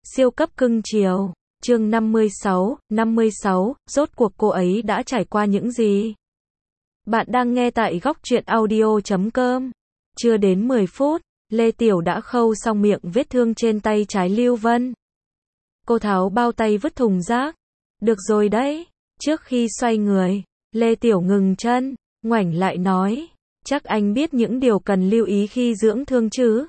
Siêu cấp cưng chiều. Chương 56, rốt cuộc cô ấy đã trải qua những gì? Bạn đang nghe tại góc truyện audio.com. Chưa đến 10 phút, Lê Tiểu đã khâu xong miệng vết thương trên tay trái Lưu Vân. Cô tháo bao tay vứt thùng rác. Được rồi đấy. Trước khi xoay người, Lê Tiểu ngừng chân, ngoảnh lại nói, chắc anh biết những điều cần lưu ý khi dưỡng thương chứ?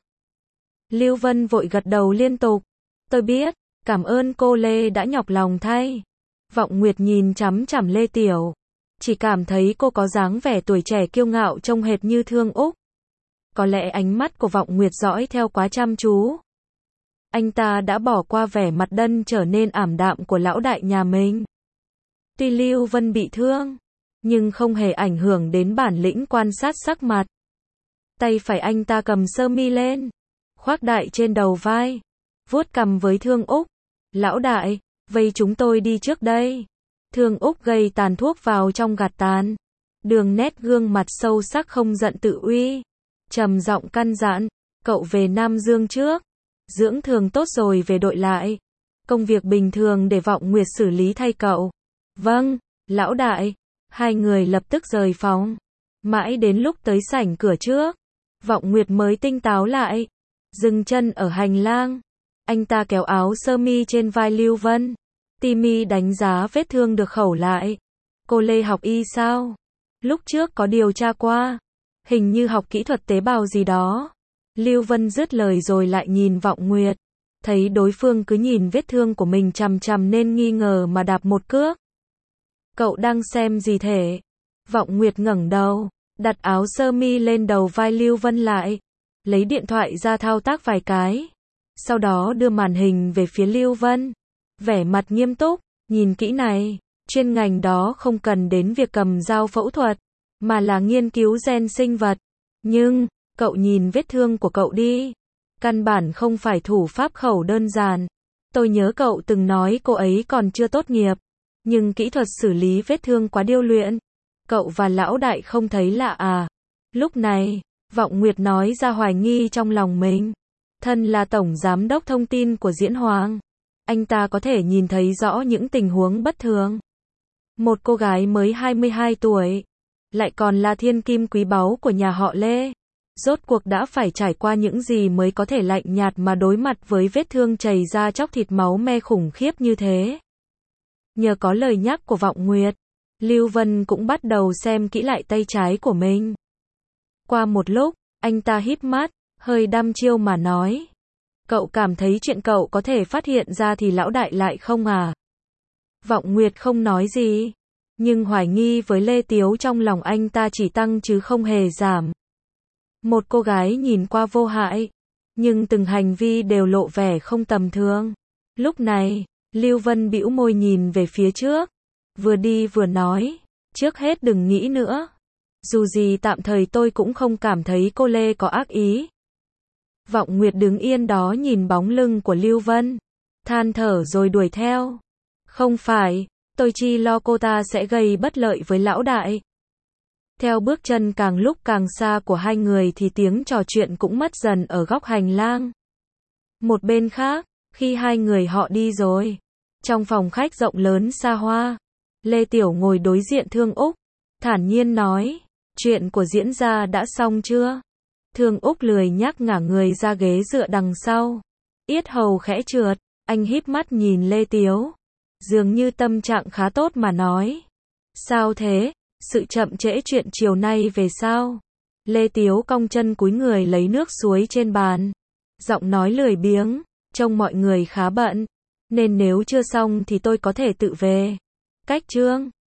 Lưu Vân vội gật đầu liên tục. Tôi biết, cảm ơn cô Lê đã nhọc lòng thay. Vọng Nguyệt nhìn chằm chằm Lê Tiểu, chỉ cảm thấy cô có dáng vẻ tuổi trẻ kiêu ngạo trông hệt như Thương Úc. Có lẽ ánh mắt của Vọng Nguyệt dõi theo quá chăm chú. Anh ta đã bỏ qua vẻ mặt đân trở nên ảm đạm của lão đại nhà mình. Tuy Lưu Vân bị thương, nhưng không hề ảnh hưởng đến bản lĩnh quan sát sắc mặt. Tay phải anh ta cầm sơ mi lên, khoác đại trên đầu vai, vuốt cằm với Thương Úc. Lão đại, vây chúng tôi đi trước đây. Thương Úc gầy tàn thuốc vào trong gạt tàn. Đường nét gương mặt sâu sắc không giận tự uy. Trầm giọng căn dặn, cậu về Nam Dương trước. Dưỡng thương tốt rồi về đội lại. Công việc bình thường để Vọng Nguyệt xử lý thay cậu. Vâng, lão đại. Hai người lập tức rời phòng. Mãi đến lúc tới sảnh cửa trước, Vọng Nguyệt mới tinh táo lại. Dừng chân ở hành lang. Anh ta kéo áo sơ mi trên vai Lưu Vân. Timmy đánh giá vết thương được khẩu lại. Cô Lê học y sao? Lúc trước có điều tra qua. Hình như học kỹ thuật tế bào gì đó. Lưu Vân dứt lời rồi lại nhìn Vọng Nguyệt. Thấy đối phương cứ nhìn vết thương của mình chằm chằm nên nghi ngờ mà đạp một cước. Cậu đang xem gì thế? Vọng Nguyệt ngẩng đầu, đặt áo sơ mi lên đầu vai Lưu Vân lại. Lấy điện thoại ra thao tác vài cái. Sau đó đưa màn hình về phía Lưu Vân. Vẻ mặt nghiêm túc, nhìn kỹ này, chuyên ngành đó không cần đến việc cầm dao phẫu thuật, mà là nghiên cứu gen sinh vật. Nhưng, cậu nhìn vết thương của cậu đi. Căn bản không phải thủ pháp khẩu đơn giản. Tôi nhớ cậu từng nói cô ấy còn chưa tốt nghiệp. Nhưng kỹ thuật xử lý vết thương quá điêu luyện. Cậu và lão đại không thấy lạ à? Lúc này, Vọng Nguyệt nói ra hoài nghi trong lòng mình. Thân là tổng giám đốc thông tin của Diễn Hoàng. Anh ta có thể nhìn thấy rõ những tình huống bất thường. Một cô gái mới 22 tuổi, lại còn là thiên kim quý báu của nhà họ Lê. Rốt cuộc đã phải trải qua những gì mới có thể lạnh nhạt mà đối mặt với vết thương chảy ra chóc thịt máu me khủng khiếp như thế. Nhờ có lời nhắc của Vọng Nguyệt, Lưu Vân cũng bắt đầu xem kỹ lại tay trái của mình. Qua một lúc, anh ta híp mắt, hơi đăm chiêu mà nói. Cậu cảm thấy chuyện cậu có thể phát hiện ra thì lão đại lại không à? Vọng Nguyệt không nói gì, nhưng hoài nghi với Lê Tiếu trong lòng anh ta chỉ tăng chứ không hề giảm. Một cô gái nhìn qua vô hại, nhưng từng hành vi đều lộ vẻ không tầm thường. Lúc này, Lưu Vân bĩu môi nhìn về phía trước, vừa đi vừa nói, trước hết đừng nghĩ nữa. Dù gì tạm thời tôi cũng không cảm thấy cô Lê có ác ý. Vọng Nguyệt đứng yên đó nhìn bóng lưng của Lưu Vân, than thở rồi đuổi theo. Không phải, tôi chỉ lo cô ta sẽ gây bất lợi với lão đại. Theo bước chân càng lúc càng xa của hai người thì tiếng trò chuyện cũng mất dần ở góc hành lang. Một bên khác, khi hai người họ đi rồi, trong phòng khách rộng lớn xa hoa, Lê Tiểu ngồi đối diện Thương Úc, thản nhiên nói, chuyện của Diễn gia đã xong chưa? Thương Úc lười nhác ngả người ra ghế dựa đằng sau, yết hầu khẽ trượt, anh híp mắt nhìn Lê Tiếu, dường như tâm trạng khá tốt mà nói. Sao thế? Sự chậm trễ chuyện chiều nay về sao? Lê Tiếu cong chân cúi người lấy nước suối trên bàn, giọng nói lười biếng, trông mọi người khá bận, nên nếu chưa xong thì tôi có thể tự về. Cách Trương,